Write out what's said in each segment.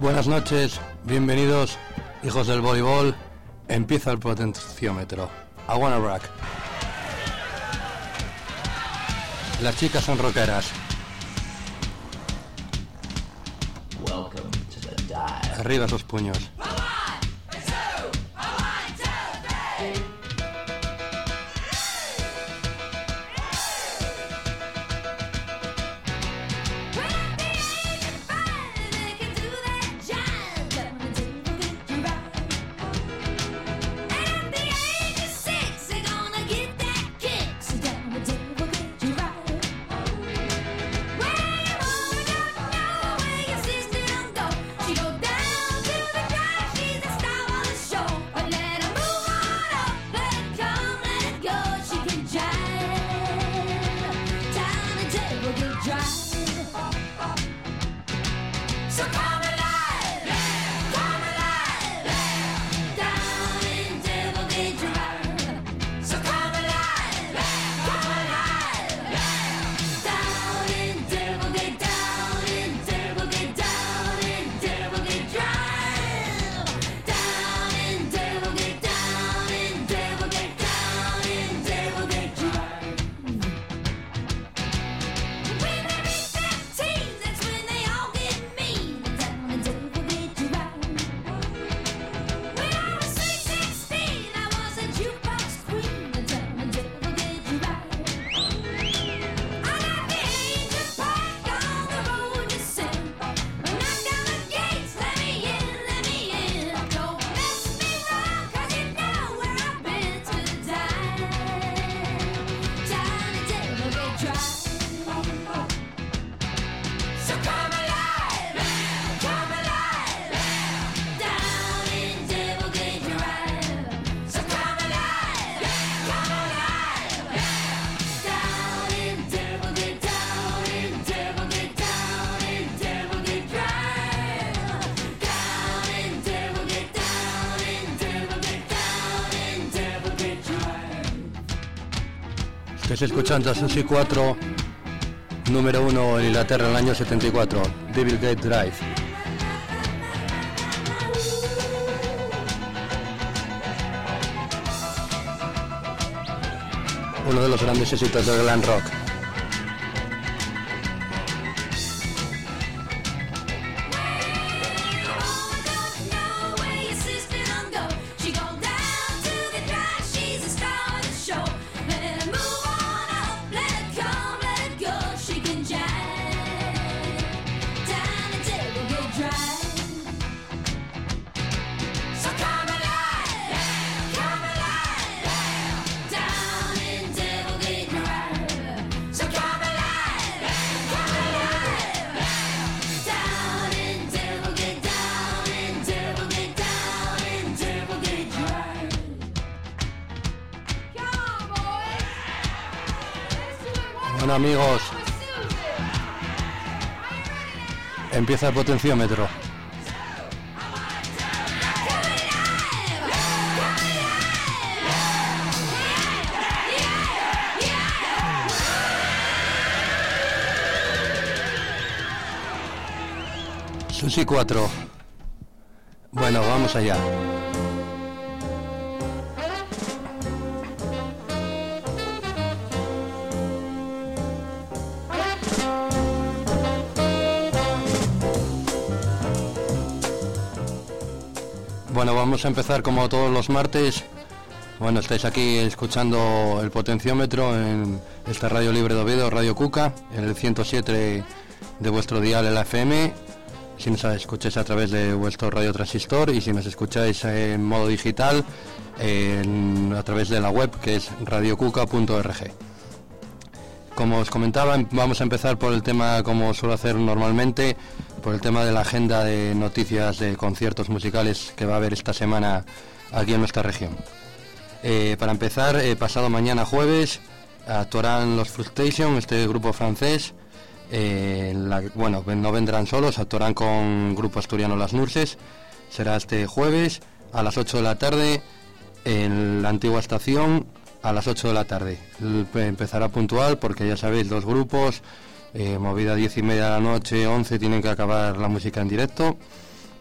Buenas noches, bienvenidos, hijos del voleibol. Empieza el potenciómetro. I wanna rock. Las chicas son rockeras. Welcome to the dive. Arriba esos puños. Estáis escuchando a Susi 4, número 1 en Inglaterra en el año 74, Devil Gate Drive. Uno de los grandes éxitos del glam rock. Bueno, amigos, empieza el potenciómetro. Susi 4. Bueno, vamos allá. Bueno, vamos a empezar como todos los martes. Bueno, estáis aquí escuchando el potenciómetro en esta radio libre de Oviedo, Radio Cuca, en el 107 de vuestro dial en la FM. Si nos escucháis a través de vuestro radio transistor y si nos escucháis en modo digital a través de la web, que es radiocuca.org. Como os comentaba, vamos a empezar por el tema, como suelo hacer normalmente, por el tema de la agenda de noticias de conciertos musicales que va a haber esta semana aquí en nuestra región. Para empezar, pasado mañana jueves actuarán los Frustration, este grupo francés. Bueno, no vendrán solos, actuarán con grupo asturiano Las Nurses. Será este jueves a las 8 de la tarde en la antigua estación, a las 8 de la tarde. Empezará puntual porque ya sabéis, dos grupos, movida 10:30 de la noche, 11 tienen que acabar la música en directo.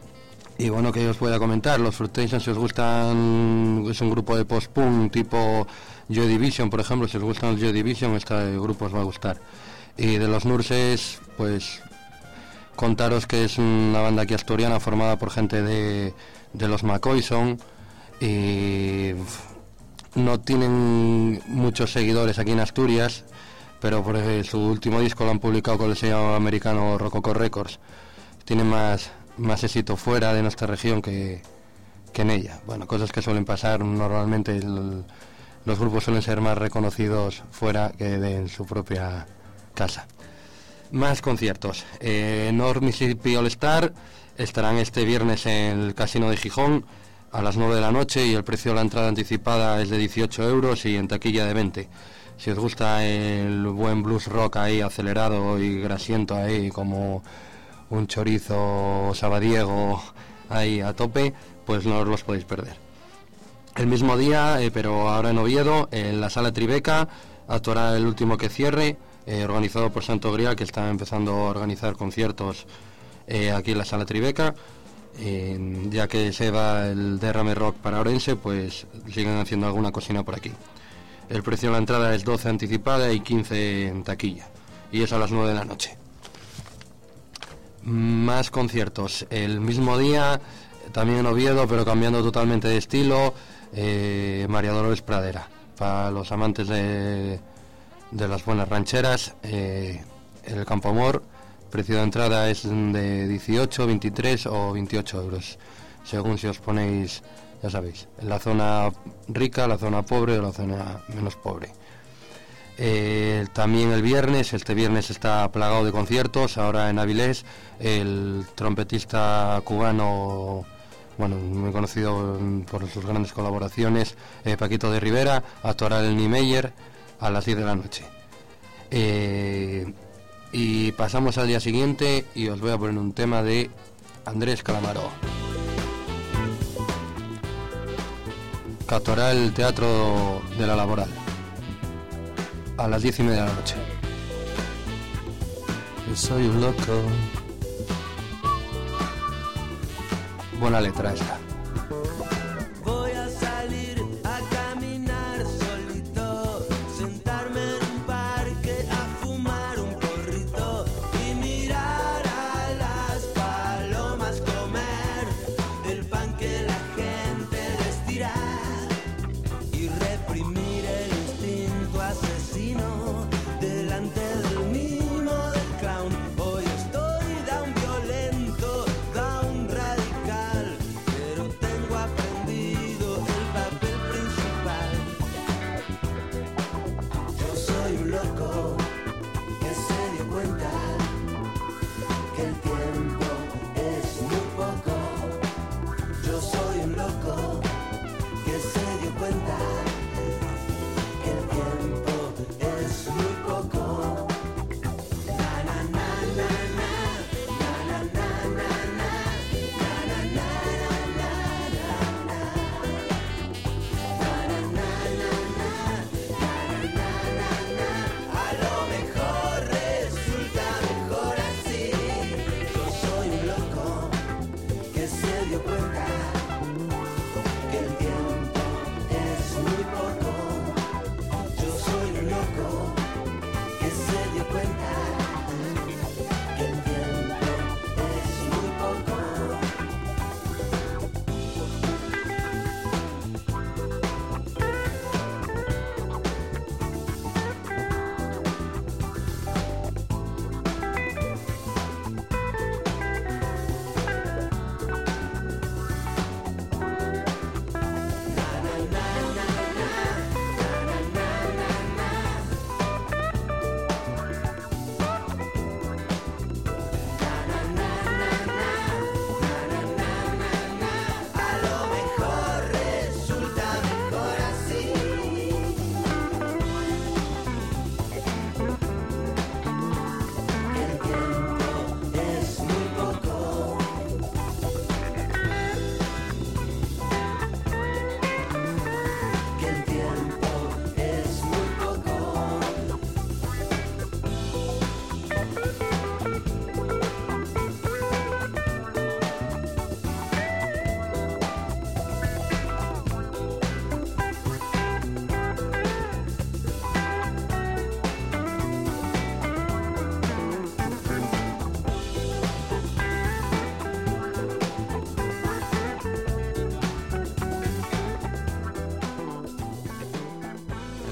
Y bueno, que os voy a comentar, los Fruitation, si os gustan, es un grupo de post-punk tipo Joy Division, por ejemplo, si os gustan los Joy Division, este grupo os va a gustar. Y de los Nurses, pues contaros que es una banda aquí asturiana formada por gente de los McCoyson, y no tienen muchos seguidores aquí en Asturias, pero por su último disco lo han publicado con el sello americano Rococo Records. Tienen más éxito fuera de nuestra región que en ella. Bueno, cosas que suelen pasar normalmente. Los grupos suelen ser más reconocidos fuera que en su propia casa. Más conciertos. North Mississippi All Star estarán este viernes en el Casino de Gijón a las 9 de la noche, y el precio de la entrada anticipada es de 18 euros y en taquilla de 20. Si os gusta el buen blues rock ahí acelerado y grasiento ahí como un chorizo sabadiego ahí a tope, pues no os los podéis perder. El mismo día, pero ahora en Oviedo, en la Sala Tribeca, actuará El Último que Cierre, organizado por Santo Grial, que está empezando a organizar conciertos aquí en la Sala Tribeca. Ya que se va el derrame rock para Orense, pues siguen haciendo alguna cocina por aquí. El precio de la entrada es 12 anticipada y 15 en taquilla, y es a las 9 de la noche. Más conciertos. El mismo día, también en Oviedo, pero cambiando totalmente de estilo, María Dolores Pradera. Para los amantes de las buenas rancheras, el Campo Amor. Precio de entrada es de 18, 23 o 28 euros, según si os ponéis, ya sabéis, en la zona rica, la zona pobre o la zona menos pobre. También el viernes, este viernes está plagado de conciertos. Ahora en Avilés, el trompetista cubano, bueno, muy conocido por sus grandes colaboraciones, Paquito de Rivera, actuará el Niemeyer a las 10 de la noche. Y pasamos al día siguiente, y os voy a poner un tema de Andrés Calamaro, que actuará el Teatro de la Laboral a las 10:30 de la noche. Yo soy un loco. Buena letra esta. Voy a salir a caminar solito, sentarme en un parque a fumar un porrito y mirar a las palomas comer el pan que la gente les tira y reprimir el instinto asesino delante del mimo del clown. Hoy estoy down violento, down radical, pero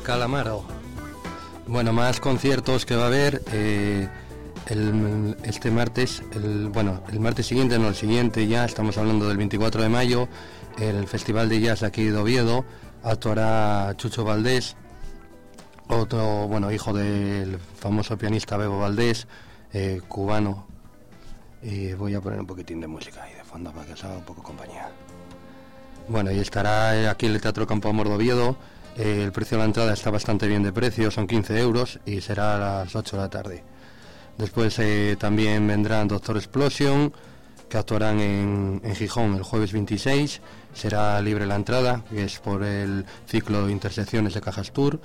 Calamaro. Bueno, más conciertos que va a haber este martes, el martes siguiente, no, el siguiente ya, estamos hablando del 24 de mayo, el Festival de Jazz aquí de Oviedo, actuará Chucho Valdés, otro, hijo del famoso pianista Bebo Valdés, cubano, y voy a poner un poquitín de música ahí de fondo para que os haga un poco compañía. Bueno, y estará aquí en el Teatro Campo Amor de Oviedo. El precio de la entrada está bastante bien de precio, son 15 euros y será a las 8 de la tarde. Después también vendrán Doctor Explosion, que actuarán en Gijón el jueves 26. Será libre la entrada, que es por el ciclo de Intersecciones de Cajas Tour.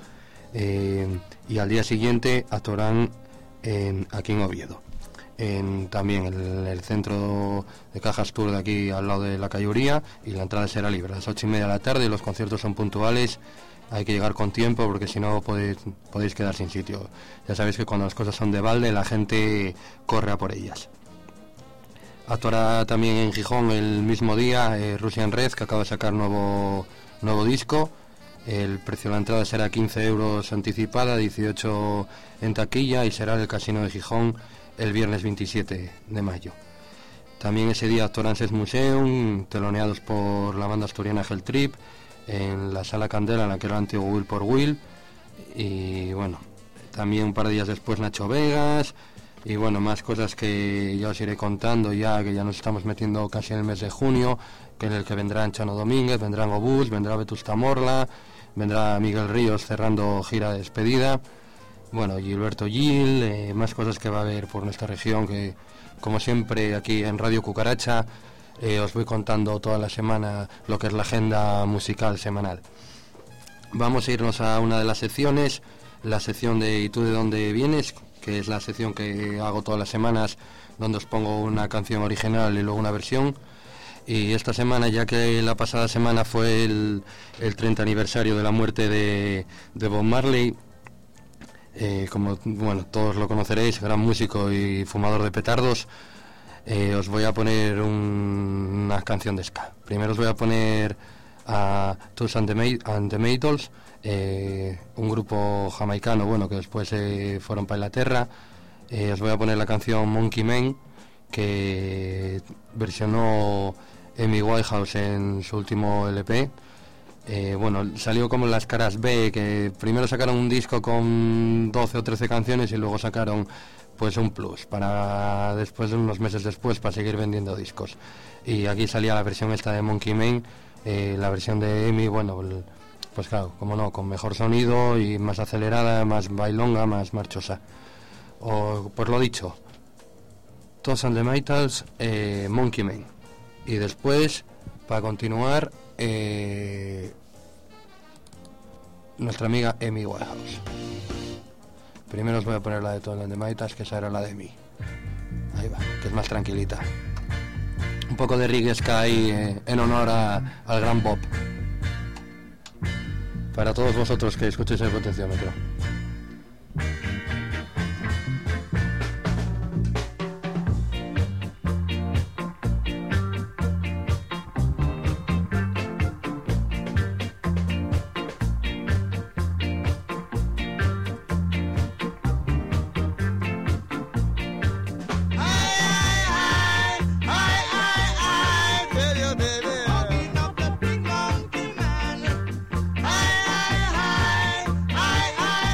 Y al día siguiente actuarán aquí en Oviedo. También en el centro de Cajas Tour de aquí al lado de la Cayuría, y la entrada será libre a las 8:30 de la tarde. Los conciertos son puntuales, hay que llegar con tiempo porque si no podéis quedar sin sitio. Ya sabéis que cuando las cosas son de balde la gente corre a por ellas. Actuará también en Gijón el mismo día Russian Red, que acaba de sacar nuevo disco. El precio de la entrada será 15 euros anticipada, 18 en taquilla, y será en el Casino de Gijón el viernes 27 de mayo. También ese día actuarán Ses Museum, teloneados por la banda asturiana Hell Trip, en la Sala Candela, en la que era el antiguo Will por Will. Y bueno, también un par de días después Nacho Vegas, y bueno, más cosas que ya os iré contando, ya que ya nos estamos metiendo casi en el mes de junio, que en el que vendrán Chano Domínguez, vendrán Obús, vendrá Vetusta Morla, vendrá Miguel Ríos cerrando gira de despedida. Bueno, Gilberto Gil, más cosas que va a haber por nuestra región, que como siempre aquí en Radio Cucaracha os voy contando toda la semana lo que es la agenda musical semanal. Vamos a irnos a una de las secciones, la sección de ¿Y tú de dónde vienes?, que es la sección que hago todas las semanas, donde os pongo una canción original y luego una versión. Y esta semana, ya que la pasada semana fue el 30 aniversario de la muerte de Bob Marley, como todos lo conoceréis, gran músico y fumador de petardos, os voy a poner una canción de ska. Primero os voy a poner a Toots and the Maytals, un grupo jamaicano que después fueron para Inglaterra. Os voy a poner la canción Monkey Man, que versionó Amy Winehouse en su último LP. Salió como en las caras B, que primero sacaron un disco con 12 o 13 canciones y luego sacaron pues un plus para después, unos meses después, para seguir vendiendo discos. Y aquí salía la versión esta de Monkey Man, la versión de Amy, pues claro, como no, con mejor sonido y más acelerada, más bailonga, más marchosa. Pues lo dicho, Toots and the Maytals, Monkey Man. Y después, para continuar, nuestra amiga Amy Winehouse. Primero os voy a poner la de Toots and the Maytals, que esa era la de mí. Ahí va, que es más tranquilita. Un poco de reggae ska ahí, en honor al gran Bob. Para todos vosotros que escuchéis el potenciómetro. I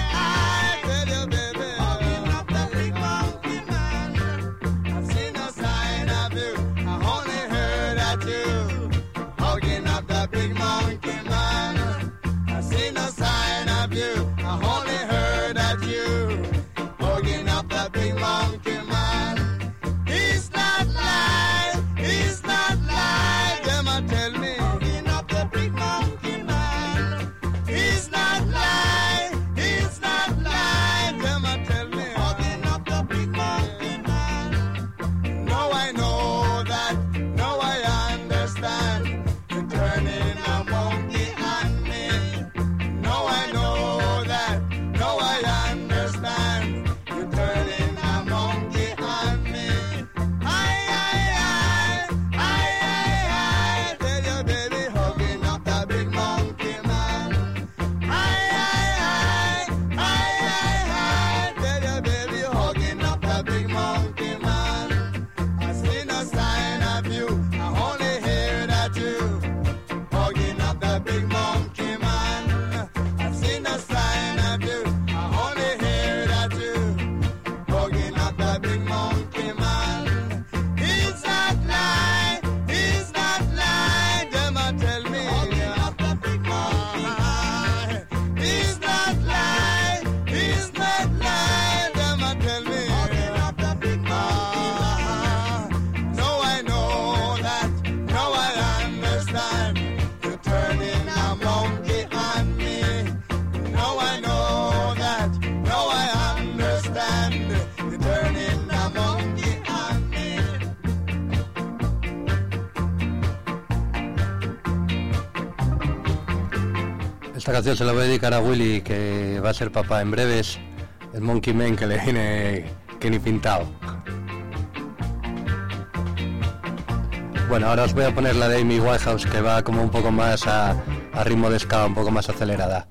Esta canción se la voy a dedicar a Willy, que va a ser papá en breves. El Monkey Man que le viene que ni pintado. Bueno, ahora os voy a poner la de Amy Winehouse, que va como un poco más a ritmo de ska, un poco más acelerada.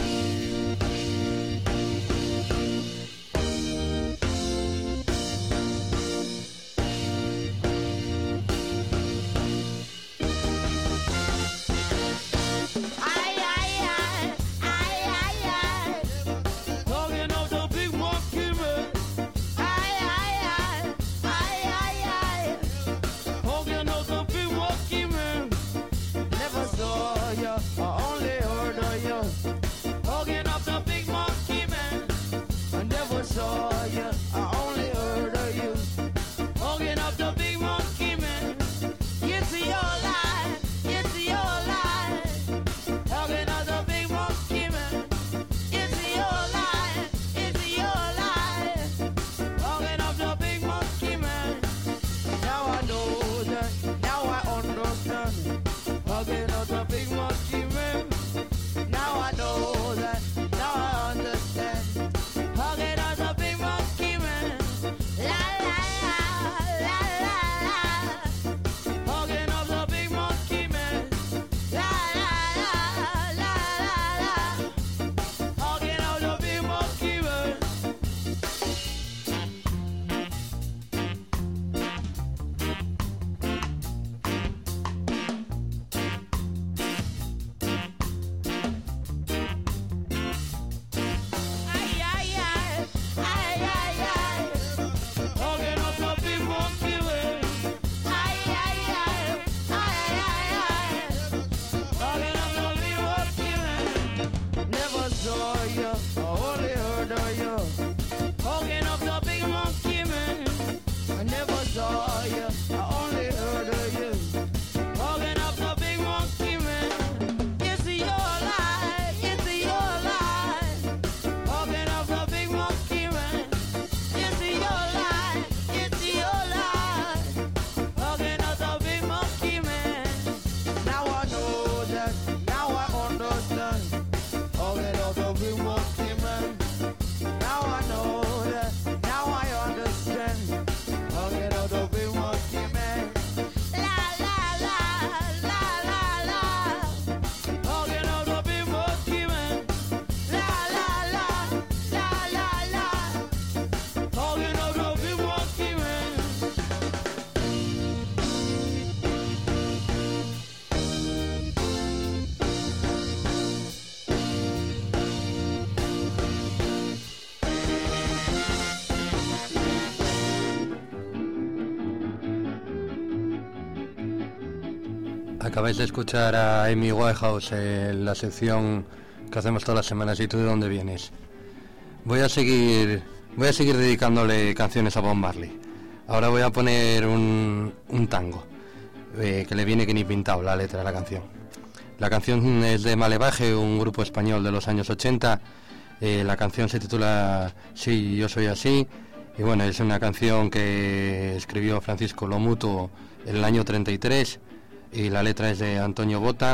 Acabáis de escuchar a Amy Winehouse en la sección que hacemos todas las semanas. ¿Y tú de dónde vienes? Voy a seguir dedicándole canciones a Bob Marley. Ahora voy a poner un tango que le viene que ni pintado la letra de la canción. La canción es de Malevaje, un grupo español de los años 80. La canción se titula Sí, yo soy así. Y bueno, es una canción que escribió Francisco Lomuto en el año 33. Y la letra es de Antonio Bota.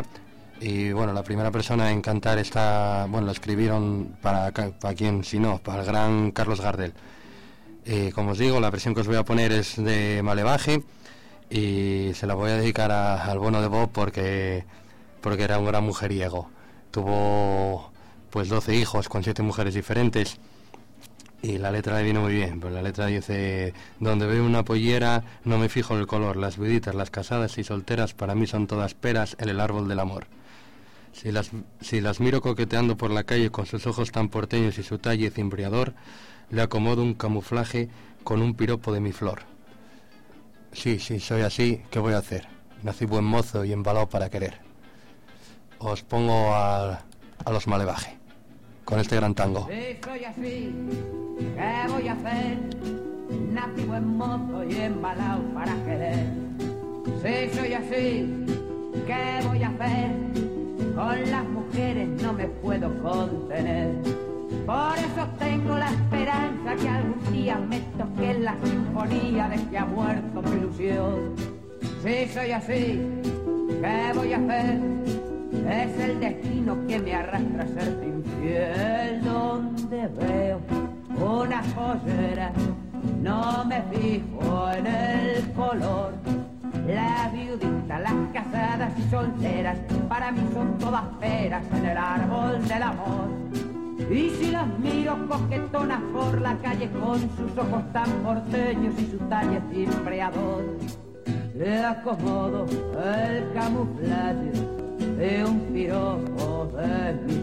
Y bueno, la primera persona en cantar esta, bueno, la escribieron para quien, si no, para el gran Carlos Gardel. Como os digo, la versión que os voy a poner es de Malevaje y se la voy a dedicar al bueno de Bob porque era un gran mujeriego. Tuvo pues 12 hijos con 7 mujeres diferentes. Y la letra le viene muy bien, pues la letra dice: donde veo una pollera no me fijo en el color, las viuditas, las casadas y solteras para mí son todas peras en el árbol del amor. Si las miro coqueteando por la calle con sus ojos tan porteños y su talle cimbreador, le acomodo un camuflaje con un piropo de mi flor. Sí, soy así, ¿qué voy a hacer? Nací buen mozo y embalado para querer. Os pongo a los Malevaje con este gran tango. Sí, soy así, ¿qué voy a hacer? Nací buen mozo y embalado para querer. Sí, soy así, ¿qué voy a hacer? Con las mujeres no me puedo contener. Por eso tengo la esperanza que algún día me toque la sinfonía de que ha muerto mi ilusión. Sí, soy así, ¿qué voy a hacer? Es el destino que me arrastra a serte infiel. Donde veo una joyera, no me fijo en el color. La viudita, las casadas y solteras, para mí son todas peras en el árbol del amor. Y si las miro coquetonas por la calle con sus ojos tan porteños y su talle timbreador, le acomodo el camuflaje de un piropo de mi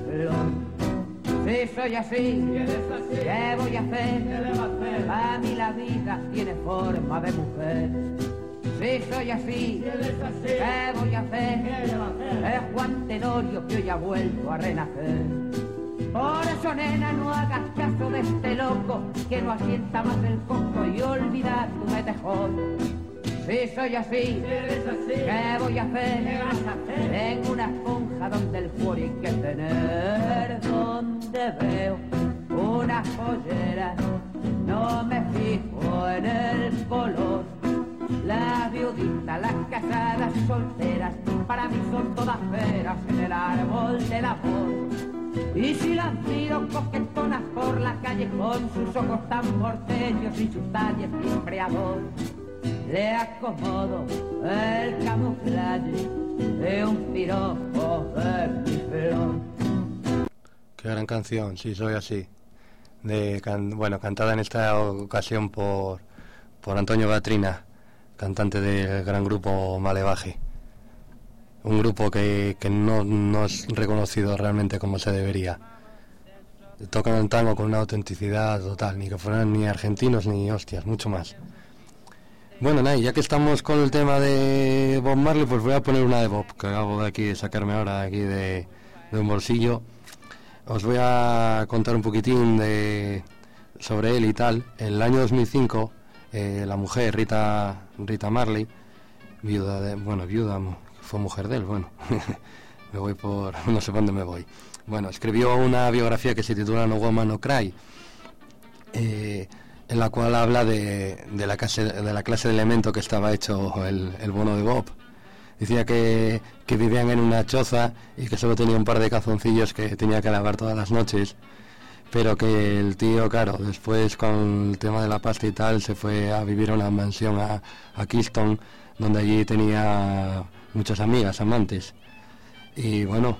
flor. Si soy así, ¿qué voy a hacer? A mí la vida tiene forma de mujer. Si soy así, ¿qué voy a hacer? Es Juan Tenorio que hoy ha vuelto a renacer. Por eso, nena, no hagas caso de este loco que no asienta más el coco y olvida tu metejón. Si soy así, ¿qué voy a hacer? Tengo una esponja donde el fuego hay que tener. Donde veo una joyera, no me fijo en el color. Las viuditas, las casadas y solteras, para mí son todas peras en el árbol del amor. Y si las miro coquetonas por la calle con sus ojos tan porteños y su talle timbreador, le acomodo el camuflaje de un piropo de mi flor. Qué gran canción, sí, soy así. Cantada en esta ocasión por Antonio Gatrina, cantante del gran grupo Malevaje. Un grupo que no es reconocido realmente como se debería. Tocan el tango con una autenticidad total, ni que fueran ni argentinos ni hostias, mucho más. Bueno, Nay, ya que estamos con el tema de Bob Marley, pues voy a poner una de Bob, que acabo de aquí de sacarme ahora aquí de un bolsillo. Os voy a contar un poquitín sobre él y tal. En el año 2005, la mujer, Rita Marley, viuda, fue mujer de él, me voy no sé por dónde me voy. Bueno, escribió una biografía que se titula No Woman No Cry, en la cual habla de la clase de elemento que estaba hecho el bono de Bob. Decía que vivían en una choza y que solo tenía un par de calzoncillos que tenía que lavar todas las noches, pero que el tío, claro, después con el tema de la pasta y tal, se fue a vivir a una mansión a Kingston, donde allí tenía muchas amigas, amantes. Y bueno,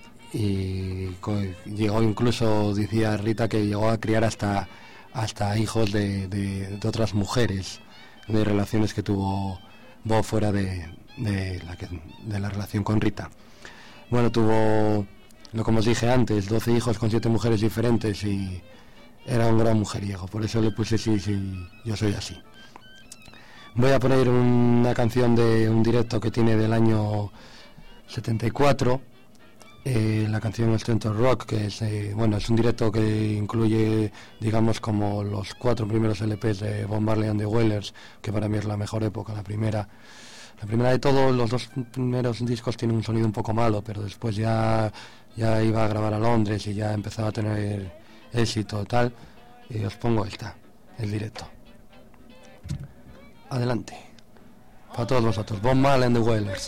llegó incluso, decía Rita, que llegó a criar hasta hijos de otras mujeres, de relaciones que tuvo Bob fuera de la relación con Rita. Bueno, tuvo, como os dije antes, 12 hijos con 7 mujeres diferentes y era un gran mujeriego, por eso le puse sí, yo soy así. Voy a poner una canción de un directo que tiene del año 74, la canción Strength of Rock, que es un directo que incluye, digamos, como los 4 primeros LPs de Bob Marley and the Wailers, que para mí es la mejor época. La primera de todos, los 2 primeros discos tienen un sonido un poco malo, pero después ya iba a grabar a Londres y ya empezaba a tener éxito tal, y os pongo el directo. Adelante, para todos vosotros, Bob Marley and the Wailers.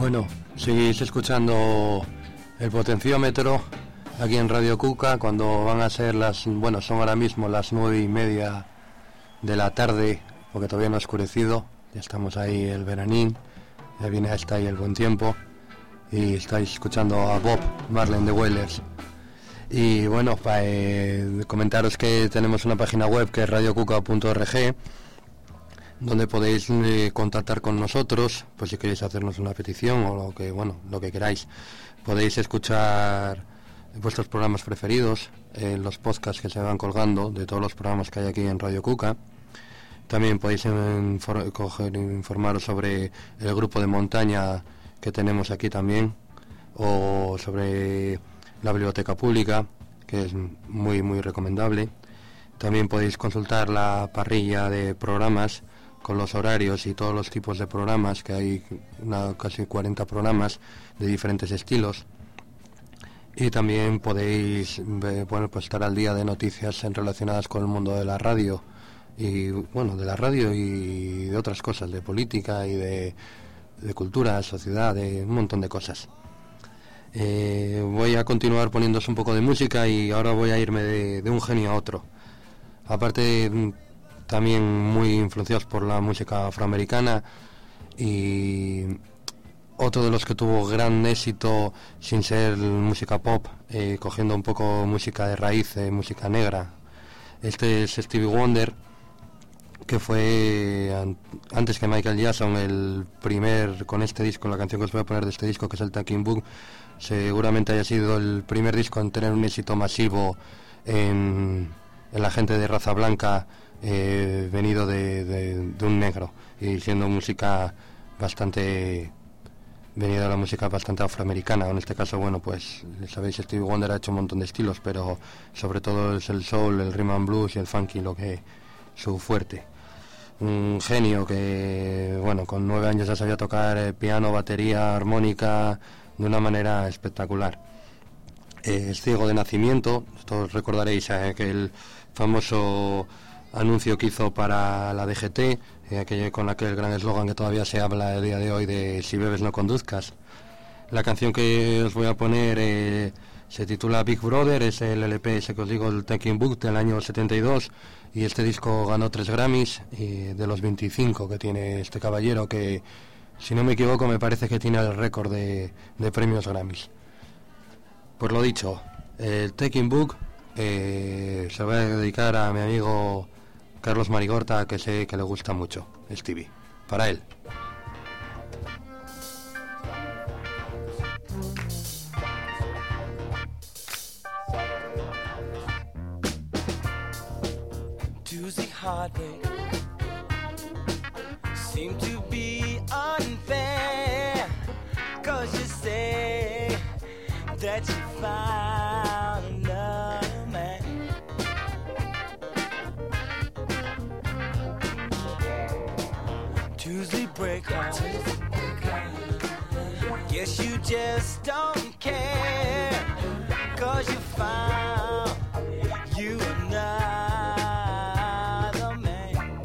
Bueno, seguís escuchando el potenciómetro aquí en Radio Cuca cuando van a ser son ahora mismo las 9:30 de la tarde, porque todavía no ha oscurecido, ya estamos ahí el veranín, ya viene hasta ahí el buen tiempo y estáis escuchando a Bob Marley and the Wailers. Y bueno, para comentaros que tenemos una página web que es radiocuca.org, donde podéis contactar con nosotros, pues si queréis hacernos una petición o lo que queráis. Podéis escuchar vuestros programas preferidos, los podcasts que se van colgando de todos los programas que hay aquí en Radio Cuca. También podéis informaros sobre el grupo de montaña que tenemos aquí también, o sobre la biblioteca pública, que es muy muy recomendable. También podéis consultar la parrilla de programas con los horarios y todos los tipos de programas, que hay casi 40 programas de diferentes estilos. Y también podéis estar al día de noticias relacionadas con el mundo de la radio y de otras cosas, de política y de cultura, sociedad, de un montón de cosas. Voy a continuar poniéndose un poco de música y ahora voy a irme de un genio a otro. Aparte, también muy influenciados por la música afroamericana, y otro de los que tuvo gran éxito sin ser música pop, cogiendo un poco música de raíz, música negra. Este es Stevie Wonder, que fue antes que Michael Jackson el primer, con este disco, la canción que os voy a poner de este disco, que es el Talking Book, seguramente haya sido el primer disco en tener un éxito masivo en la gente de raza blanca, venido de un negro, y siendo música bastante venida de la música bastante afroamericana. En este caso, pues sabéis, Stevie Wonder ha hecho un montón de estilos, pero sobre todo es el soul, el rhythm and blues y el funky lo que su fuerte. Un genio que, con 9 años ya sabía tocar piano, batería, armónica de una manera espectacular. Es ciego de nacimiento. Todos recordaréis aquel famoso anuncio que hizo para la DGT, con aquel gran eslogan que todavía se habla el día de hoy de "si bebes no conduzcas". La canción que os voy a poner se titula Big Brother, es el LP ese que os digo, el Talking Book del año 72, y este disco ganó 3 Grammys de los 25 que tiene este caballero, que si no me equivoco me parece que tiene el récord de premios Grammys. Por lo dicho, el Talking Book se lo voy a dedicar a mi amigo Carlos Marigorta, que sé que le gusta mucho Stevie. Para él. Tuesday heartache seem to be unfair, 'cause you say that you found another man. Tuesday break heart, guess you just don't care, 'cause you found you another man.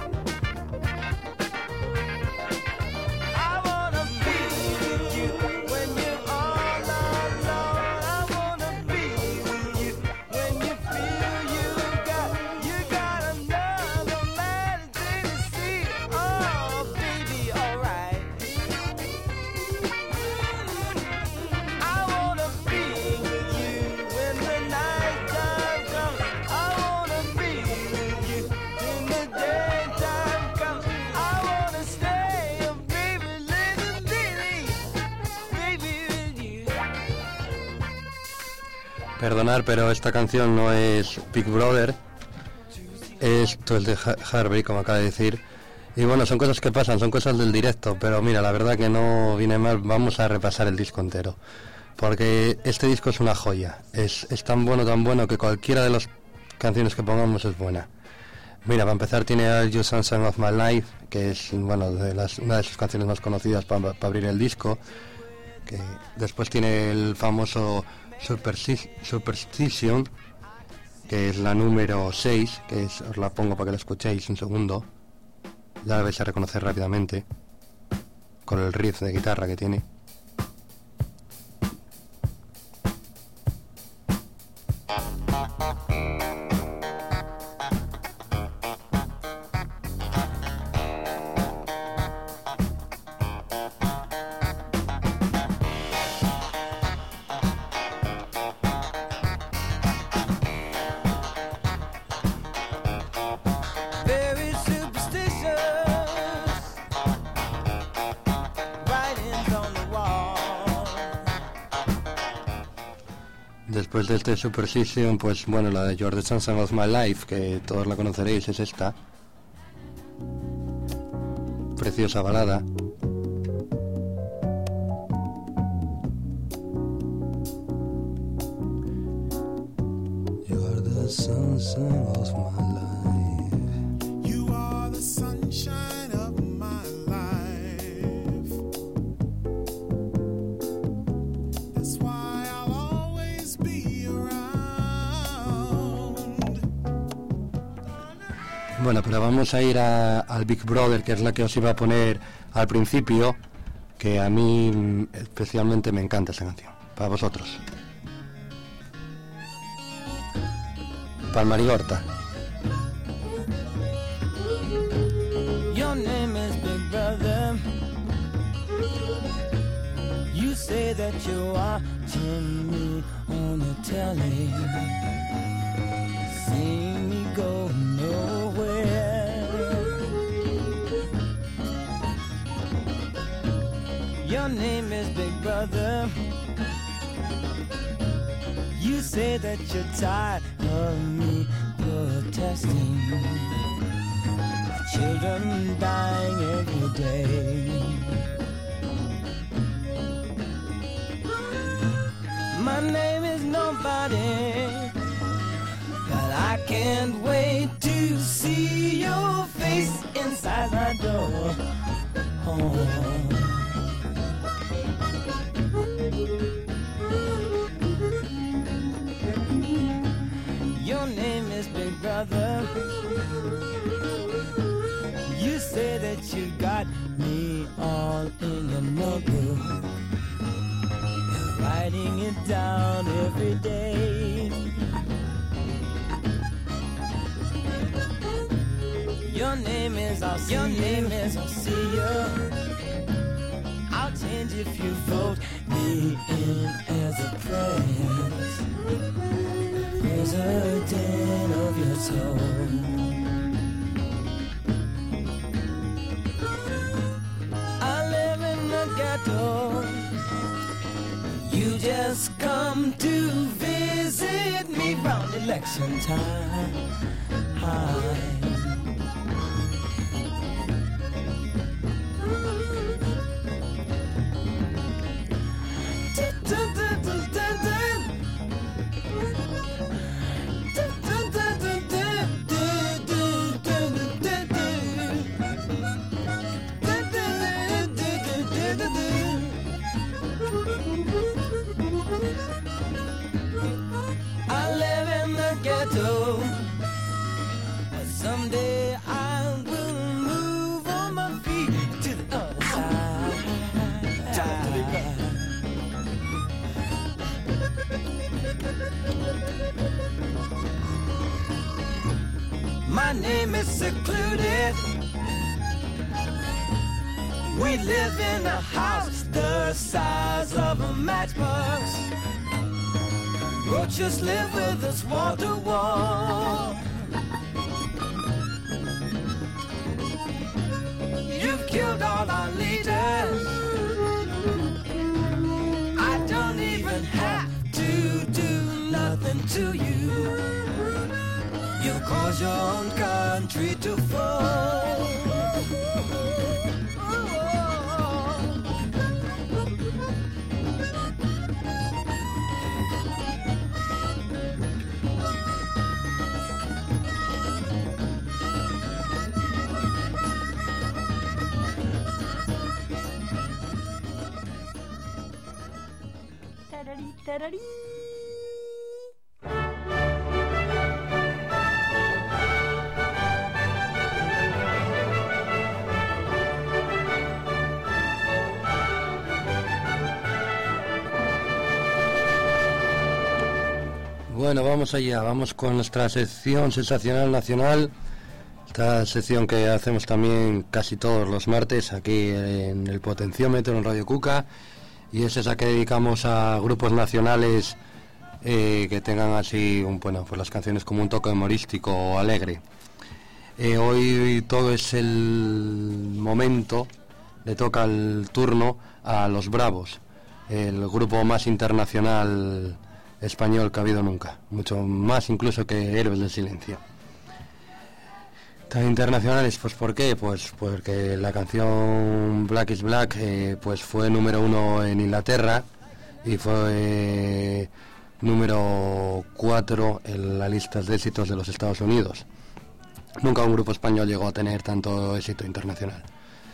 I wanna be with you when you're all alone. I wanna be with you when you feel you got another man in Tennessee. Oh baby, alright. I wanna be with you when the night time comes. I wanna be with you when the daytime comes. I wanna stay, oh baby, little baby with you. Perdonar, pero esta canción no es Big Brother, esto es de Harvey, como acaba de decir. Y son cosas que pasan, son cosas del directo, pero mira, la verdad que no viene mal. Vamos a repasar el disco entero, porque este disco es una joya. Es tan bueno que cualquiera de las canciones que pongamos es buena. Mira, para empezar tiene Are You Sunshine of My Life, que es una de sus canciones más conocidas para abrir el disco. Que después tiene el famoso Superstition, que es la número 6, os la pongo para que la escuchéis un segundo. Ya la vais a reconocer rápidamente con el riff de guitarra que tiene. después de este Superstition, pues bueno, la de You're the Sunshine of My Life, que todos la conoceréis, es esta. Preciosa balada. You're the sunshine of my life. You are the sunshine of my life. That's why I'll always be around. Bueno, pero vamos a ir al Big Brother, que es la que os iba a poner al principio, que a mí especialmente me encanta esa canción. Para vosotros. Palmarigorta. Your name is Big Brother. You say that you're watching me on the telly. Seeing me go nowhere. Your name is Big Brother. You say that you're tired of me protesting. Children dying every day. My name is nobody, but I can't wait to see your face inside my door. Oh. Your name is Big Brother. You say that you got me all in your notebook. You're writing it down every day. Your name is I'll see you. I'll change if you vote me in as a prince. President of your soul. I live in the ghetto. You just come to visit me round election time. I live in the ghetto, but someday I will move on my feet to the other side. My name is secluded. We live in a house the size of a matchbox. Roaches live with us wall to wall. You've killed all our leaders. I don't even have to do nothing to you. You cause your own country to fall. Tararí. Bueno, vamos allá, vamos con nuestra sección sensacional nacional. Esta sección que hacemos también casi todos los martes aquí en el Potenciómetro en Radio Cuca. Y es esa que dedicamos a grupos nacionales que tengan así, pues las canciones como un toque humorístico o alegre. Hoy todo es el momento, le toca el turno a Los Bravos, el grupo más internacional español que ha habido nunca, mucho más incluso que Héroes del Silencio. Tan internacionales, pues ¿por qué? Pues porque la canción Black is Black pues fue número 1 en Inglaterra y fue número 4 en las listas de éxitos de los Estados Unidos. Nunca un grupo español llegó a tener tanto éxito internacional.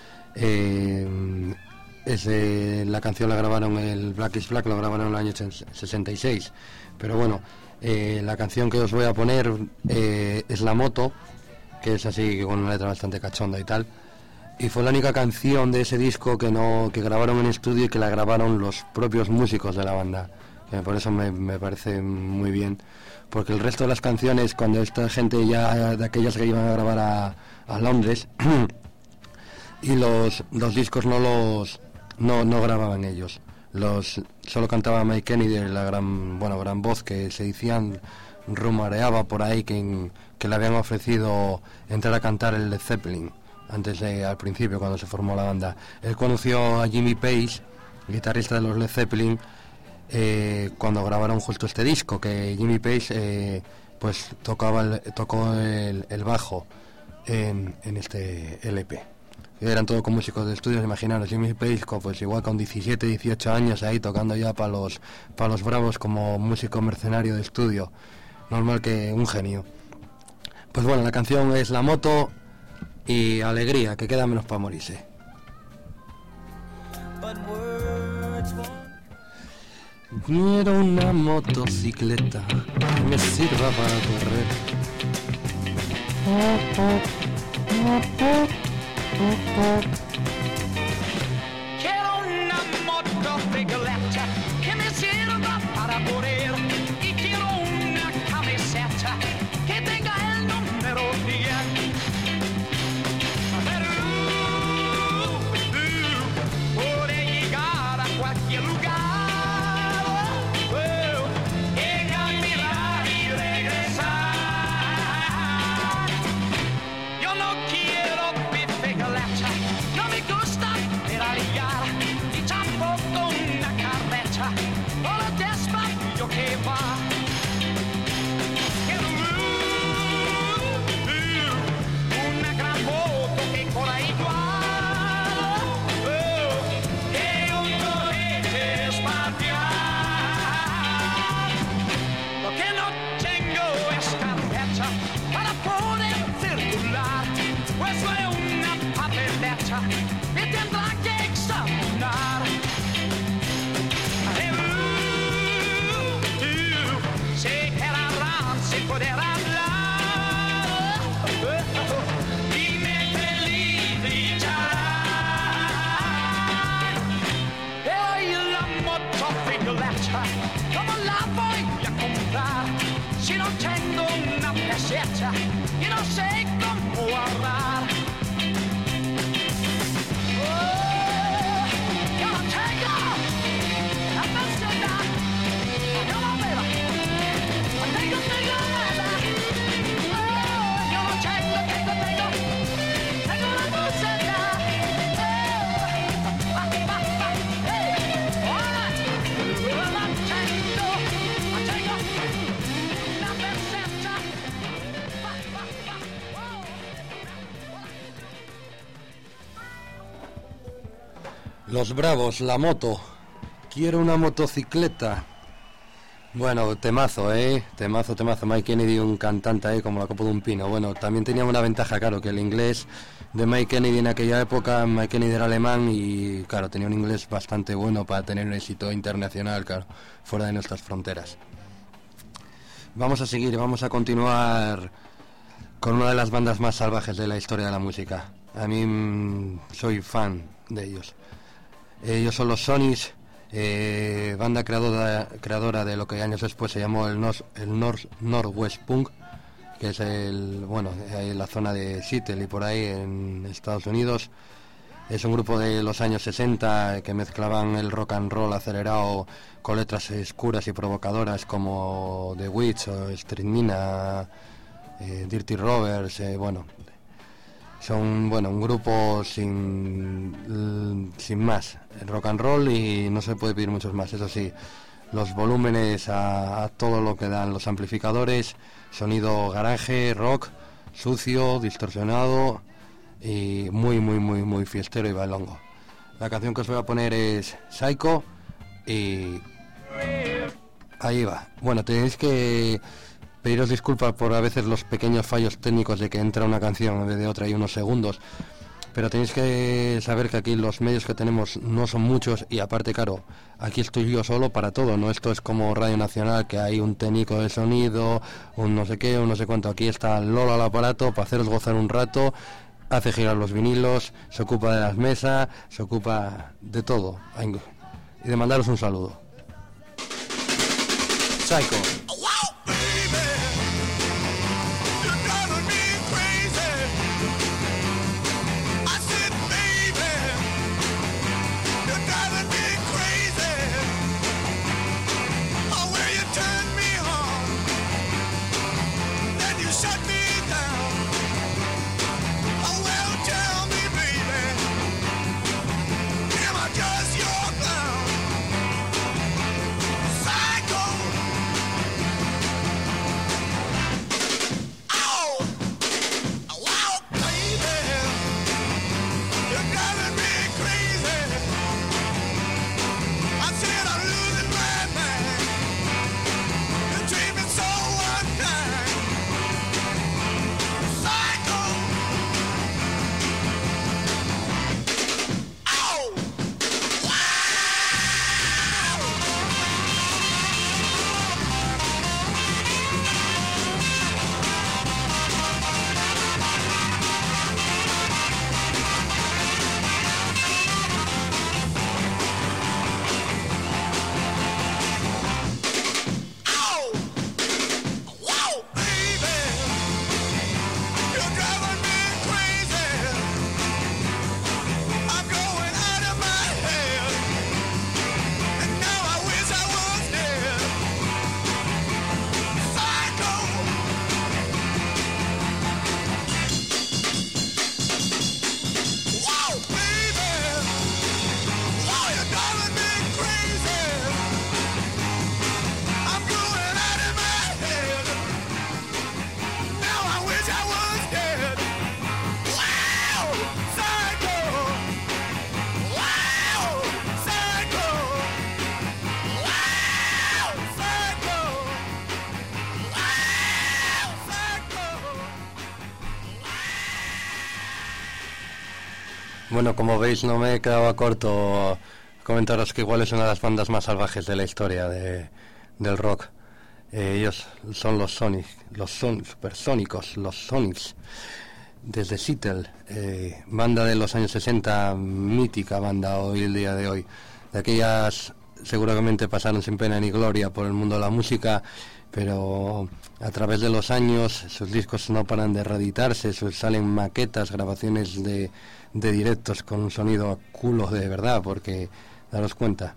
La canción la grabaron, el Black is Black lo grabaron en el año 66, pero bueno, la canción que os voy a poner es La Moto, que es así con una letra bastante cachonda y tal, y fue la única canción de ese disco que grabaron en estudio y que la grabaron los propios músicos de la banda, que por eso me parece muy bien, porque el resto de las canciones, cuando esta gente ya de aquellas que iban a grabar a Londres y los discos no grababan ellos, solo cantaba Mike Kennedy, la gran voz que se decían, rumoreaba por ahí que le habían ofrecido entrar a cantar el Led Zeppelin al principio, cuando se formó la banda. Él conoció a Jimmy Page, guitarrista de los Led Zeppelin, cuando grabaron justo este disco, que Jimmy Page pues tocó el bajo en este LP. Eran todos con músicos de estudios, imaginaros, Jimmy Page pues igual con 17, 18 años ahí tocando ya para los Bravos como músico mercenario de estudio. Normal, que un genio. Pues bueno, la canción es La Moto y Alegría, que queda menos para morirse. Quiero una motocicleta que me sirva para correr. Quiero una motocicleta que me sirva para correr. Y quiero una camiseta que tenga el número 10. Pero llegar a cualquier lugar, y caminar y regresar. Yo no quiero bicicleta, no me gusta pedalear, y tampoco una carreta, o lo despacio que va. Quiero una gran moto que corra igual, que un cohete espacial. Lo que no tengo es tarjeta para poder circular, pues soy una papeleta, me tendrá que examinar. Se quedarán sin poder hablar, y me feliz hey, la motocicleta, ¿cómo la voy a comprar si no tengo una peseta y no sé cómo ahorrar? Yo no tengo una peseta, yo no veo, tengo nada. Yo no tengo una peseta. Los Bravos, La Moto. Quiero una motocicleta. Bueno, temazo, temazo. Mike Kennedy, un cantante como la copa de un pino. Bueno, también tenía una ventaja, claro, que el inglés de Mike Kennedy en aquella época, Mike Kennedy era alemán y, claro, tenía un inglés bastante bueno para tener un éxito internacional, claro, fuera de nuestras fronteras. Vamos a seguir, vamos a continuar con una de las bandas más salvajes de la historia de la música. A mí soy fan de ellos. Ellos son los Sonics, banda creadora de lo que años después se llamó el Northwest Punk, que es la zona de Seattle y por ahí en Estados Unidos. Es un grupo de los años 60 que mezclaban el rock and roll acelerado con letras oscuras y provocadoras como The Witch o Strychnina, Dirty Robbers, son un grupo sin más rock and roll y no se puede pedir muchos más. Eso sí, los volúmenes a todo lo que dan los amplificadores, sonido garaje, rock, sucio, distorsionado y muy fiestero y bailongo. La canción que os voy a poner es Psycho y ahí va. Bueno, tenéis que pediros disculpas por a veces los pequeños fallos técnicos de que entra una canción en vez de otra y unos segundos, pero tenéis que saber que aquí los medios que tenemos no son muchos y aparte, claro, aquí estoy yo solo para todo, no esto es como Radio Nacional que hay un técnico de sonido, un no sé qué, un no sé cuánto. Aquí está Lolo al aparato para haceros gozar un rato, hace girar los vinilos, se ocupa de las mesas, se ocupa de todo y de mandaros un saludo. Psycho. Bueno, como veis no me he quedado corto comentaros que igual es una de las bandas más salvajes de la historia del rock. Ellos son los Sonics, Supersónicos, los Sonics, desde Seattle, banda de los años 60, mítica banda hoy el día de hoy. De aquellas seguramente pasaron sin pena ni gloria por el mundo de la música, pero a través de los años sus discos no paran de reeditarse, salen maquetas, grabaciones de directos con un sonido a culo de verdad, porque daros cuenta.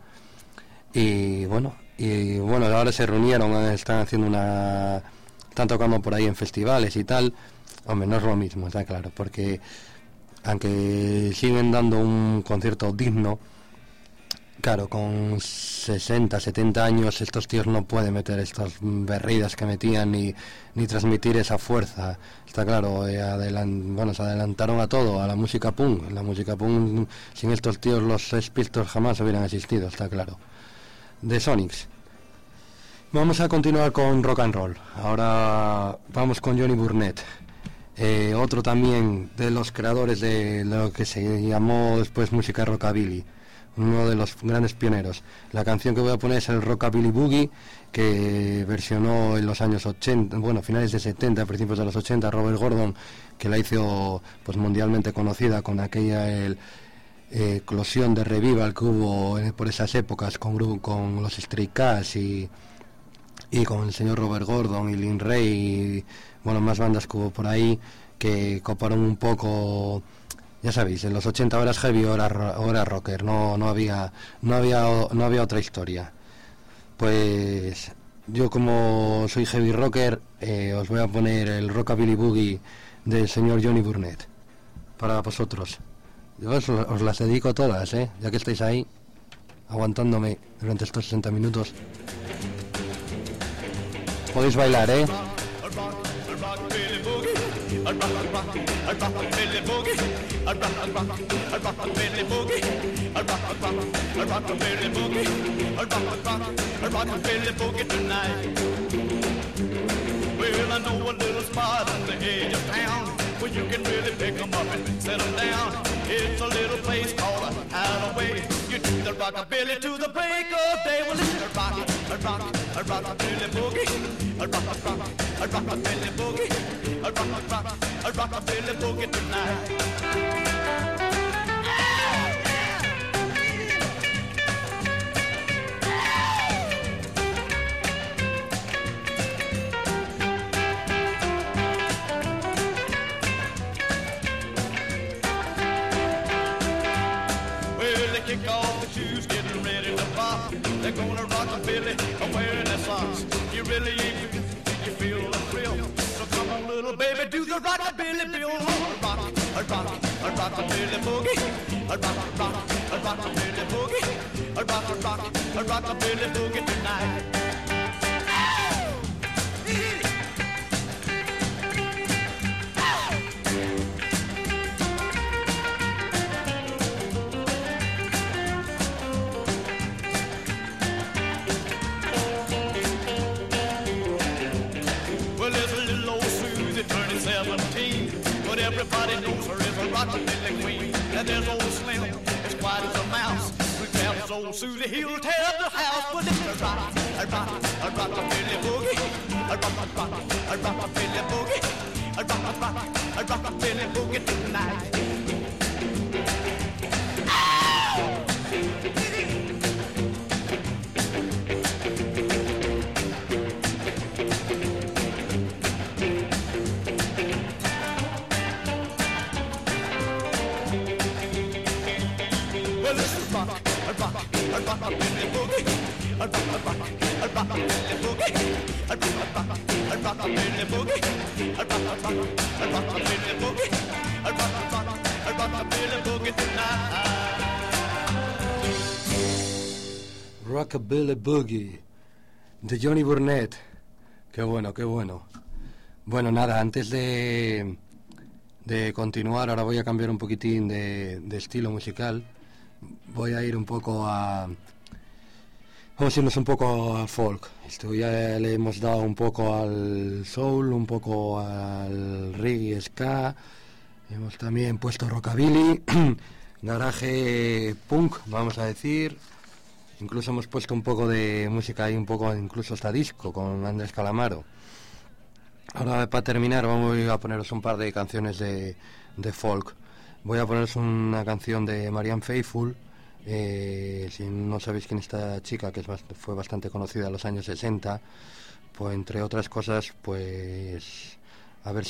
Y bueno, ahora se reunieron, están tocando por ahí en festivales y tal. Hombre, no es lo mismo, está claro, porque aunque siguen dando un concierto digno, claro, con 60, 70 años estos tíos no pueden meter estas berridas que metían ni transmitir esa fuerza. Está claro, se adelantaron a todo, a la música punk. La música punk, sin estos tíos los Sex Pistols jamás hubieran existido, está claro. The Sonics. Vamos a continuar con rock and roll. Ahora vamos con Johnny Burnett. Otro también de los creadores de lo que se llamó después música rockabilly, uno de los grandes pioneros. La canción que voy a poner es el Rockabilly Boogie, que versionó en los años 80, finales de 70, principios de los 80, Robert Gordon, que la hizo pues mundialmente conocida con aquella eclosión de revival que hubo por esas épocas con los Stray Cats y con el señor Robert Gordon y Lynn Ray y más bandas que hubo por ahí que coparon un poco. Ya sabéis, en los 80 horas heavy, hora rocker, no había otra historia. Pues yo, como soy heavy rocker, os voy a poner el Rockabilly Boogie del señor Johnny Burnett para vosotros. Yo os las dedico todas, ya que estáis ahí. aguantándome durante estos 60 minutos. Podéis bailar, ¿eh? Well, I know a little spot on the edge of town where you can really pick 'em up and set 'em down. It's a little place called a Hideaway. You do the rockabilly to the break of day. Well, it's a rockabilly boogie, a rockabilly boogie, a rockabilly boogie tonight. Kick off the shoes, getting ready to pop. They're gonna rock a billy, wearing their socks. You really ain't till you feel the thrill. So come on, little baby, do the rockabilly bill. A rockabilly boogie, a rockabilly boogie, a rockabilly boogie tonight. Everybody knows her as a rockabilly queen. And there's old Slim, as quiet as a mouse. We tell old Susie, he'll tear up the house. But it's a rockabilly boogie, a rockabilly boogie, a rockabilly boogie tonight. Rockabilly Boogie de Johnny Burnett. Qué bueno, qué bueno. Bueno, nada, antes de continuar, ahora voy a cambiar un poquitín de estilo musical. Voy a ir un poco vamos a irnos un poco a folk. Esto ya le hemos dado un poco al soul, un poco al reggae, ska. Hemos también puesto rockabilly, garaje punk, vamos a decir. Incluso hemos puesto un poco de música ahí, un poco incluso hasta disco con Andrés Calamaro. Ahora, para terminar, voy a poneros un par de canciones de folk. Voy a poneros una canción de Marianne Faithfull. Si no sabéis quién es esta chica, que fue bastante conocida en los años 60, pues entre otras cosas, pues haber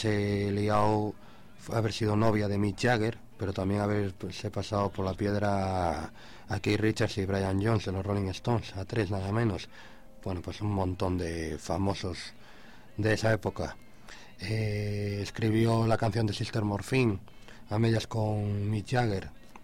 sido novia de Mick Jagger, pero también haberse pasado por la piedra a Keith Richards y Brian Jones de los Rolling Stones, a 3 nada menos. Bueno, pues un montón de famosos de esa época. Escribió la canción de Sister Morphine a medias con Mick Jagger.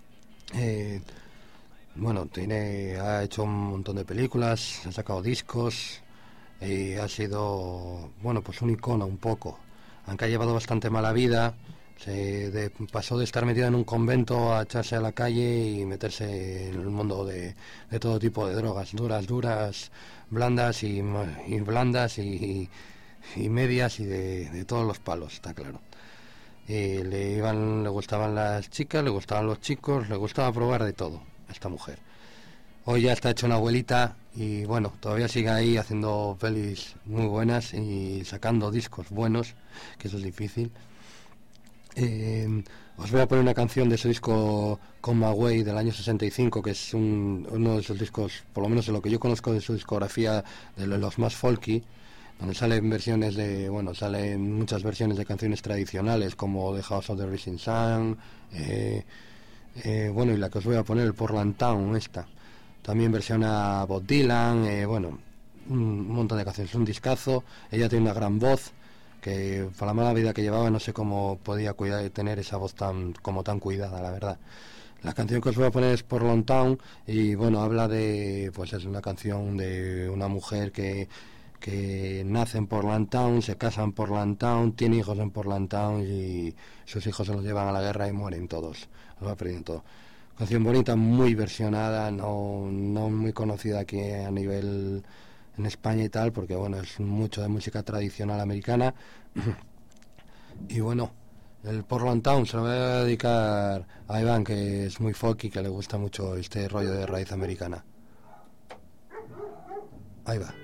Bueno, ha hecho un montón de películas, ha sacado discos y ha sido, bueno, pues un icono un poco, aunque ha llevado bastante mala vida. Pasó de estar metida en un convento a echarse a la calle y meterse en el mundo de todo tipo de drogas, duras, blandas y medias y de todos los palos, está claro. Le gustaban las chicas, le gustaban los chicos, le gustaba probar de todo a esta mujer. Hoy ya está hecha una abuelita y bueno, todavía sigue ahí haciendo pelis muy buenas y sacando discos buenos, que eso es difícil. Os voy a poner una canción de su disco Come My Way del año 65, que es uno de esos discos, por lo menos de lo que yo conozco de su discografía, de los más folky, donde salen muchas versiones de canciones tradicionales como The House of the Rising Sun, y la que os voy a poner, el Portland Town, esta. También versiona Bob Dylan, un montón de canciones, un discazo. Ella tiene una gran voz, que para la mala vida que llevaba no sé cómo podía tener esa voz tan cuidada, la verdad. La canción que os voy a poner es Portland Town y bueno, habla de, pues es una canción de una mujer que nace en Portland Town, se casa en Portland Town, tiene hijos en Portland Town y sus hijos se los llevan a la guerra y mueren todos, los va perdiendo todo. Canción bonita, muy versionada, no muy conocida aquí a nivel en España y tal, porque bueno, es mucho de música tradicional americana. Y bueno, el Portland Town se lo voy a dedicar a Iván, que es muy folk y que le gusta mucho este rollo de raíz americana. Ahí va.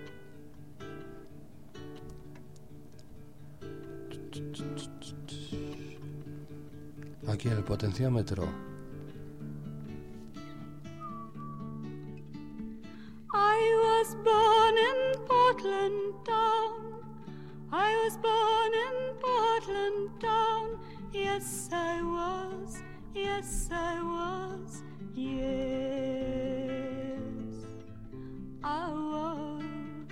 Aquí en el potenciómetro. I was born in Portland Town. I was born in Portland Town. Yes, I was. Yes, I was. Yes, I was.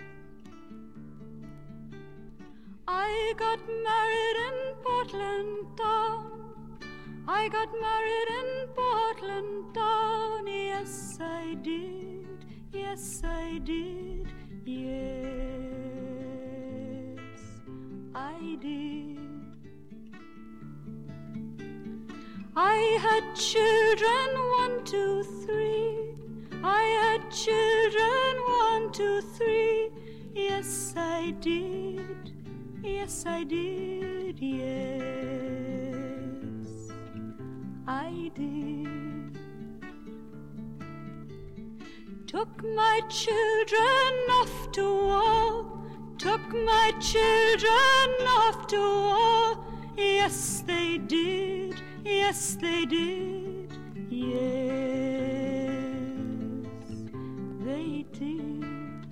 I got married in Portland Town. I got married in Portland Town. Yes, I did. Yes, I did. Yes, I did. I had children, 1, 2, 3. I had children, 1, 2, 3. Yes, I did. Yes, I did. Yes, I did. Took my children off to war. Took my children off to war. Yes, they did. Yes, they did. Yes, they did.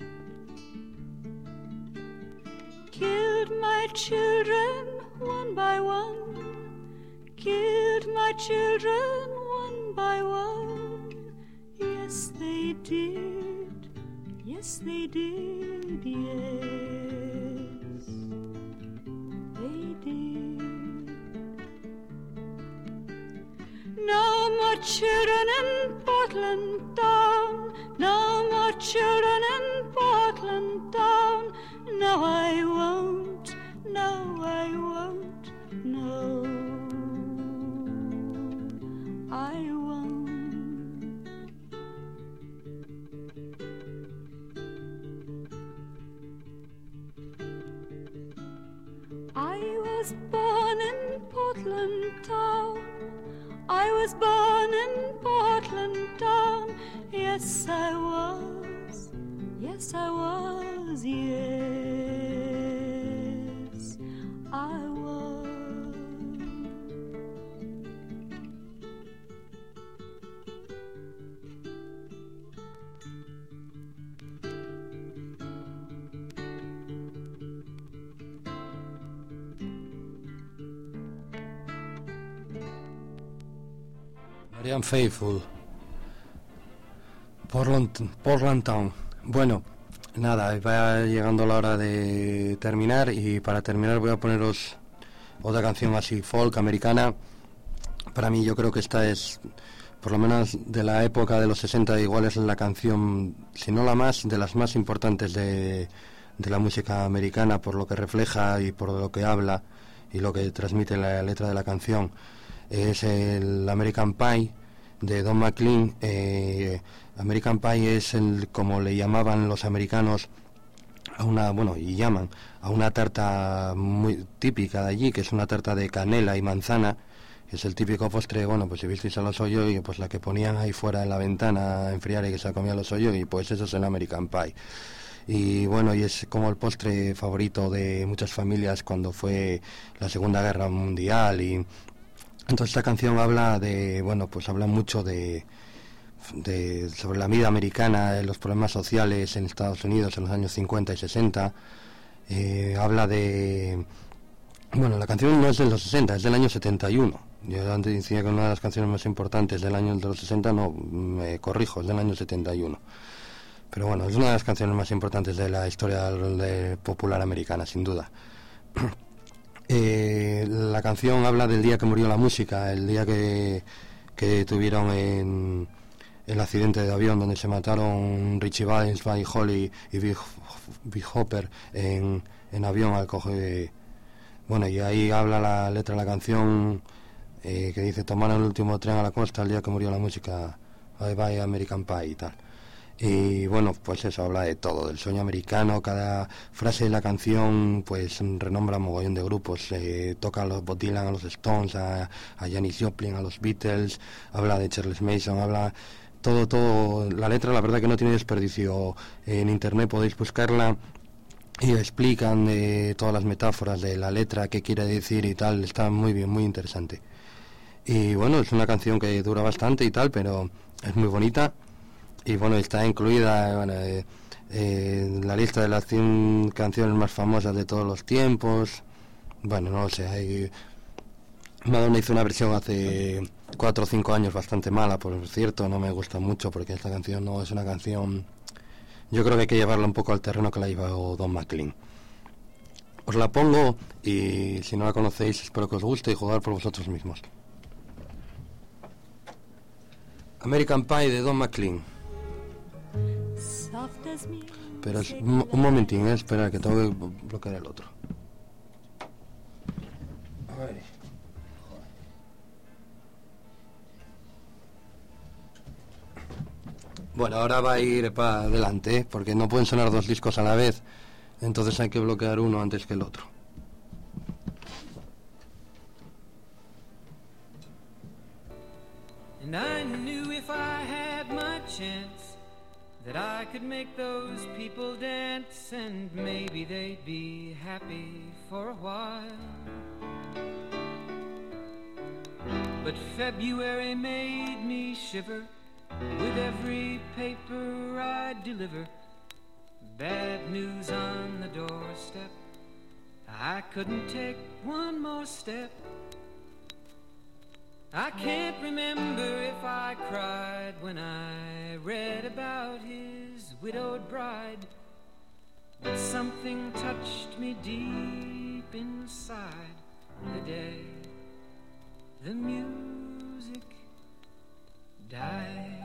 Killed my children one by one. Killed my children one by one. Yes, they did. Yes, they did. Yes, they did. No more children in Portland Town. No more children in Portland Town. No, I won't. No, I won't. No, I won't. I was born in Portland Town. I was born in Portland Town. Yes, I was. Yes, I was. Yes, I was. Marianne Faithfull, Portland Town. Bueno, nada, va llegando la hora de terminar y para terminar voy a poneros otra canción así folk americana. Para mí yo creo que esta es, por lo menos de la época de los 60, igual es la canción, si no la más, de las más importantes de la música americana, por lo que refleja y por lo que habla y lo que transmite la letra de la canción. Es el American Pie de Don McLean. American Pie es como le llamaban los americanos a una, bueno, y llaman a una tarta muy típica de allí, que es una tarta de canela y manzana. Es el típico postre, bueno, pues si visteis a los hoyos, y pues la que ponían ahí fuera en la ventana a enfriar y que se comía los hoyos, y pues eso es el American Pie. Y bueno, y es como el postre favorito de muchas familias cuando fue la Segunda Guerra Mundial. Y entonces esta canción habla de, bueno, pues habla mucho sobre la vida americana, los problemas sociales en Estados Unidos en los años 50 y 60. Habla de, bueno, la canción no es de los 60, es del año 71. Yo antes decía que una de las canciones más importantes del año de los 60, no, me corrijo, es del año 71. Pero bueno, es una de las canciones más importantes de la historia popular americana, sin duda. La canción habla del día que murió la música, el día que que tuvieron en el accidente de avión donde se mataron Richie Valens, Buddy Holly y Big Hopper en avión al coger. Bueno, y ahí habla la letra de la canción que dice: tomaron el último tren a la costa el día que murió la música, bye bye American Pie y tal. Y bueno, pues eso habla de todo, del sueño americano. Cada frase de la canción pues renombra un mogollón de grupos, toca a los Bob Dylan, a los Stones, a Janis Joplin, a los Beatles, habla de Charles Mason, habla todo. La letra la verdad que no tiene desperdicio. En internet podéis buscarla y explican todas las metáforas de la letra, qué quiere decir y tal. Está muy bien, muy interesante. Y bueno, es una canción que dura bastante y tal, pero es muy bonita. Y bueno, está incluida en la lista de las 100 canciones más famosas de todos los tiempos. Bueno, no lo sé, Madonna hizo una versión hace 4 o 5 años bastante mala, por cierto, no me gusta mucho porque esta canción no es una canción... Yo creo que hay que llevarla un poco al terreno que la llevó Don McLean. Os la pongo y si no la conocéis espero que os guste y jugar por vosotros mismos. American Pie de Don McLean. Pero es un momentín, espera que tengo que bloquear el otro. Ay. Bueno, ahora va a ir para adelante, porque no pueden sonar 2 discos a la vez, entonces hay que bloquear uno antes que el otro. And I knew if I had my chance that I could make those people dance, and maybe they'd be happy for a while. But February made me shiver with every paper I deliver. Bad news on the doorstep, I couldn't take one more step. I can't remember if I cried when I read about his widowed bride, but something touched me deep inside the day the music died.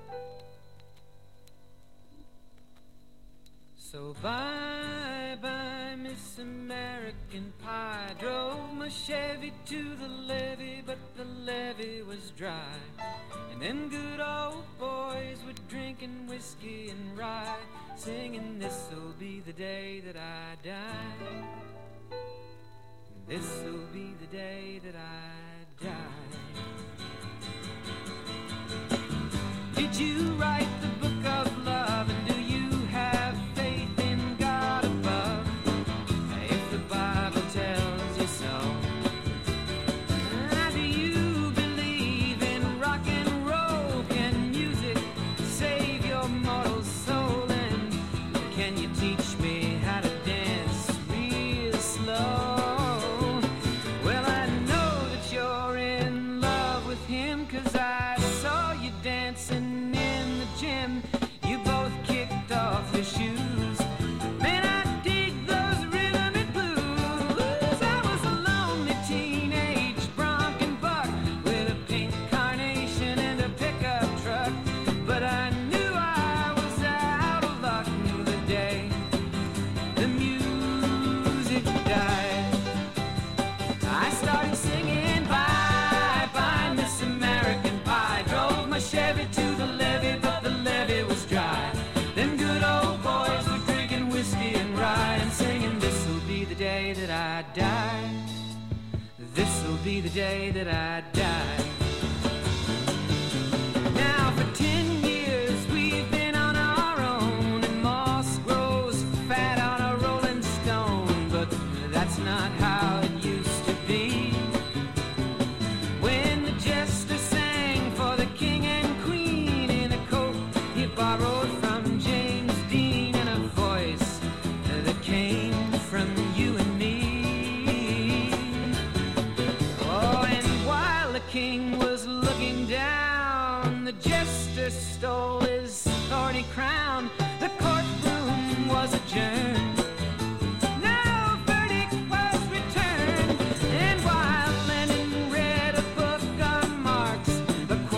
So bye-bye, Miss American Pie. Drove my Chevy to the levee, but the levee was dry. And them good old boys were drinking whiskey and rye, singing, this'll be the day that I die. This'll be the day that I die. Did you write the book of love, and do you have faith in God above? If the Bible tells you so. Do you believe in rock and roll? Can music save your mortal soul? And can you teach me how to dance real slow? Well, I know that you're in love with him, 'cause I saw you dancing in the gym. You both kicked off your shoes. Man, I dig those rhythm and blues. I was a lonely teenage bronc and buck with a pink carnation and a pickup truck, but I knew I was out of luck the day the music died. I started singing bye-bye, Miss American Pie. Drove my Chevy to the levee, but the levee was dry. Them good old boys were drinking whiskey and rye and singing, this'll be the day that I die. This'll be the day that I die. Now for 10 years we've been on our own, and moss grows fat on a rolling stone, but that's not how it used to be. When the jester sang for the king and queen in a coat he borrowed from James Dean, and a voice that came from you and me. Oh, and while the king was looking down, the jester stole his thorny crown. The courtroom was adjourned. No verdict was returned. And while Lenin read a book of Marx, the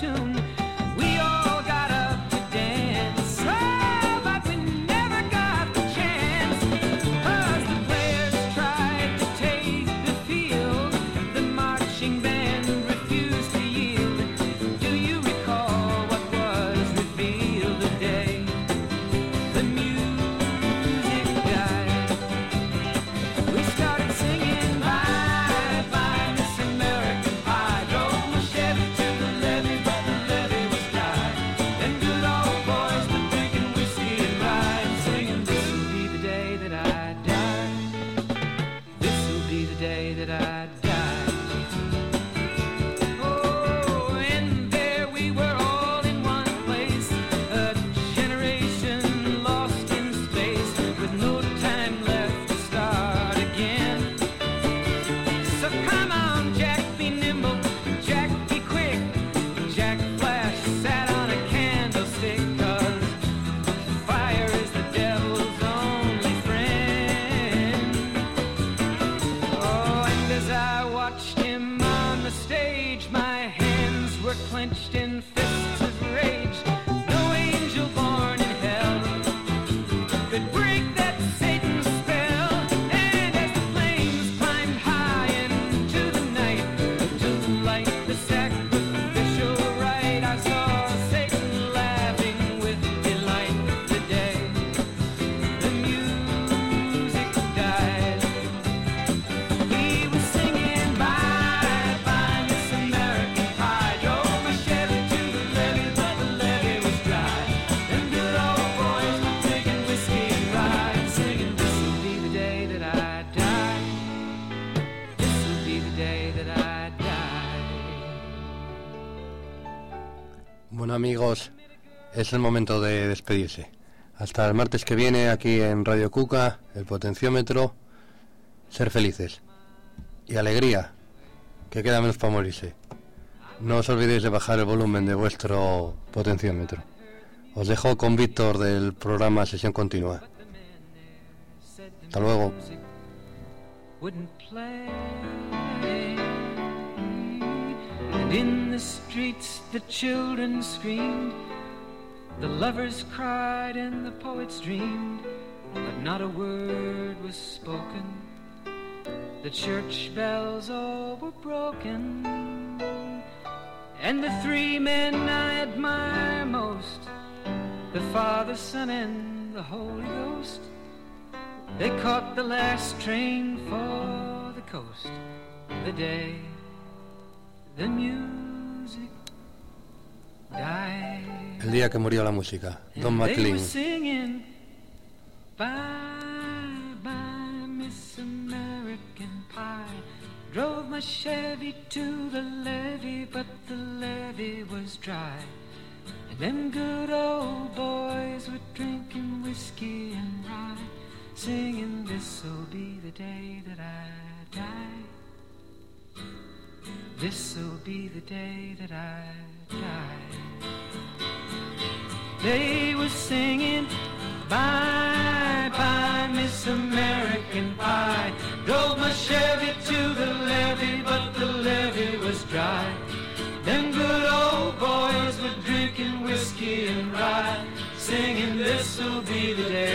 tune. We all got up to dance, oh, but we never got the chance. 'Cause the players tried to take the field, the marching band refused to yield. Do you recall what was revealed today? The music died. We started singing bye bye Miss American Pie. Drove my Chevy to the levee, but the levee was dry. Them good old boys were drinking whiskey and rye and singing, this will be the day that I die. This will be the day that I die. Oh, and there we were all in one place, a generation lost in space, with no time left to start again. So come on, Jack, be nimble, Jack, be quick. Jack Flash sat on a candlestick, 'cause fire is the devil's only friend. Oh, and as I watched him on the stage, my hands were clenched in fists of rage. No angel born in hell could break that Satan's spell. And as the flames climbed high into the night to light the sacrificial rite, I saw Satan laughing with delight the day the music died. He was singing bye bye Miss American Pie. Drove my Chevy to the levee, but the levee was dry. Them good old boys were drinking whiskey and rye and singing, this will be the day that I die. This will be the day that I die. Bueno, amigos, es el momento de despedirse. Hasta el martes que viene aquí en Radio Cuca, el potenciómetro. Ser felices. Y alegría, que queda menos para morirse. No os olvidéis de bajar el volumen de vuestro potenciómetro. Os dejo con Víctor del programa Sesión Continua. Hasta luego. Wouldn't play, and in the streets the children screamed, the lovers cried and the poets dreamed, but not a word was spoken. The church bells all were broken, and the three men I admire most, the Father, Son, and the Holy Ghost, they caught the last train for the coast the day the music died. El día que murió la música. Don And they McLean. were singing bye bye Miss American Pie. Drove my Chevy to the levee, but the levee was dry. And them good old boys were drinking whiskey and rye, singing, this'll be the day that I die. This'll be the day that I die. They were singing bye bye Miss American Pie. Drove my Chevy to the levee, but the levee was dry. Them good old boys were drinking whiskey and rye, singing, this'll be the day